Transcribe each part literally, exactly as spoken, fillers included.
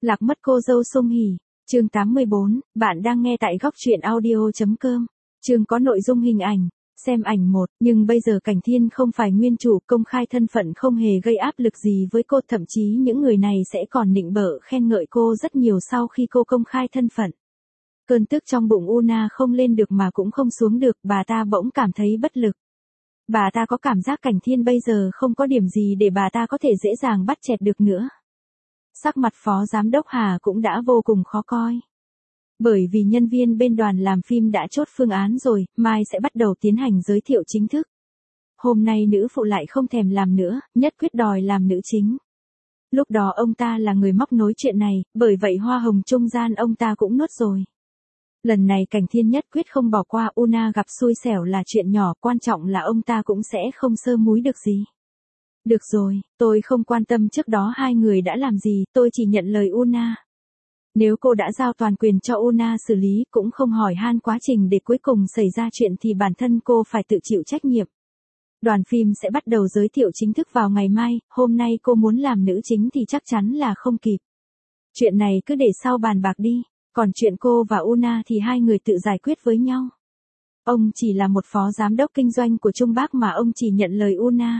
Lạc mất cô dâu Sung Hỉ, chương tám mươi bốn, bạn đang nghe tại góc truyện audio.com. Chương có nội dung hình ảnh, xem ảnh một, nhưng bây giờ Cảnh Thiên không phải nguyên chủ, công khai thân phận không hề gây áp lực gì với cô, thậm chí những người này sẽ còn nịnh bợ khen ngợi cô rất nhiều sau khi cô công khai thân phận. Cơn tức trong bụng Una không lên được mà cũng không xuống được, bà ta bỗng cảm thấy bất lực. Bà ta có cảm giác Cảnh Thiên bây giờ không có điểm gì để bà ta có thể dễ dàng bắt chẹt được nữa. Sắc mặt phó giám đốc Hà cũng đã vô cùng khó coi. Bởi vì nhân viên bên đoàn làm phim đã chốt phương án rồi, mai sẽ bắt đầu tiến hành giới thiệu chính thức. Hôm nay nữ phụ lại không thèm làm nữa, nhất quyết đòi làm nữ chính. Lúc đó ông ta là người móc nối chuyện này, bởi vậy hoa hồng trung gian ông ta cũng nuốt rồi. Lần này Cảnh Thiên nhất quyết không bỏ qua, Una gặp xui xẻo là chuyện nhỏ, quan trọng là ông ta cũng sẽ không sơ múi được gì. Được rồi, tôi không quan tâm trước đó hai người đã làm gì, tôi chỉ nhận lời Una. Nếu cô đã giao toàn quyền cho Una xử lý, cũng không hỏi han quá trình để cuối cùng xảy ra chuyện thì bản thân cô phải tự chịu trách nhiệm. Đoàn phim sẽ bắt đầu giới thiệu chính thức vào ngày mai, hôm nay cô muốn làm nữ chính thì chắc chắn là không kịp. Chuyện này cứ để sau bàn bạc đi, còn chuyện cô và Una thì hai người tự giải quyết với nhau. Ông chỉ là một phó giám đốc kinh doanh của Trung Bắc mà ông chỉ nhận lời Una.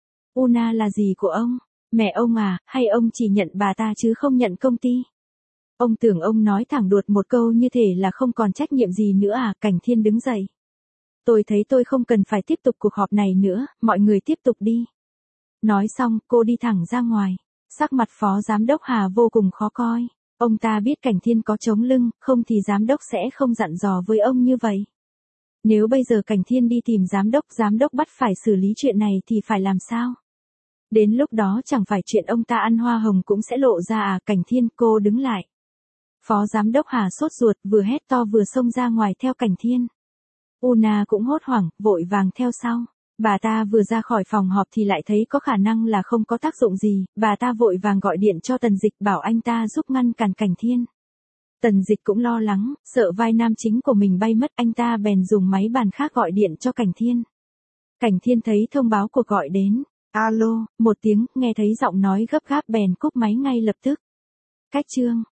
Una là gì của ông? Mẹ ông à, hay ông chỉ nhận bà ta chứ không nhận công ty? Ông tưởng ông nói thẳng đuột một câu như thể là không còn trách nhiệm gì nữa à? Cảnh Thiên đứng dậy. Tôi thấy tôi không cần phải tiếp tục cuộc họp này nữa, mọi người tiếp tục đi. Nói xong, cô đi thẳng ra ngoài. Sắc mặt phó giám đốc Hà vô cùng khó coi. Ông ta biết Cảnh Thiên có chống lưng, không thì giám đốc sẽ không dặn dò với ông như vậy. Nếu bây giờ Cảnh Thiên đi tìm giám đốc, giám đốc bắt phải xử lý chuyện này thì phải làm sao? Đến lúc đó chẳng phải chuyện ông ta ăn hoa hồng cũng sẽ lộ ra à? Cảnh Thiên, cô đứng lại. Phó giám đốc Hà sốt ruột, vừa hét to vừa xông ra ngoài theo Cảnh Thiên. Una cũng hốt hoảng, vội vàng theo sau. Bà ta vừa ra khỏi phòng họp thì lại thấy có khả năng là không có tác dụng gì, bà ta vội vàng gọi điện cho Tần Dịch bảo anh ta giúp ngăn cản Cảnh Thiên. Tần Dịch cũng lo lắng, sợ vai nam chính của mình bay mất, anh ta bèn dùng máy bàn khác gọi điện cho Cảnh Thiên. Cảnh Thiên thấy thông báo cuộc gọi đến. Alo, một tiếng, nghe thấy giọng nói gấp gáp bèn cúp máy ngay lập tức. Cách chương.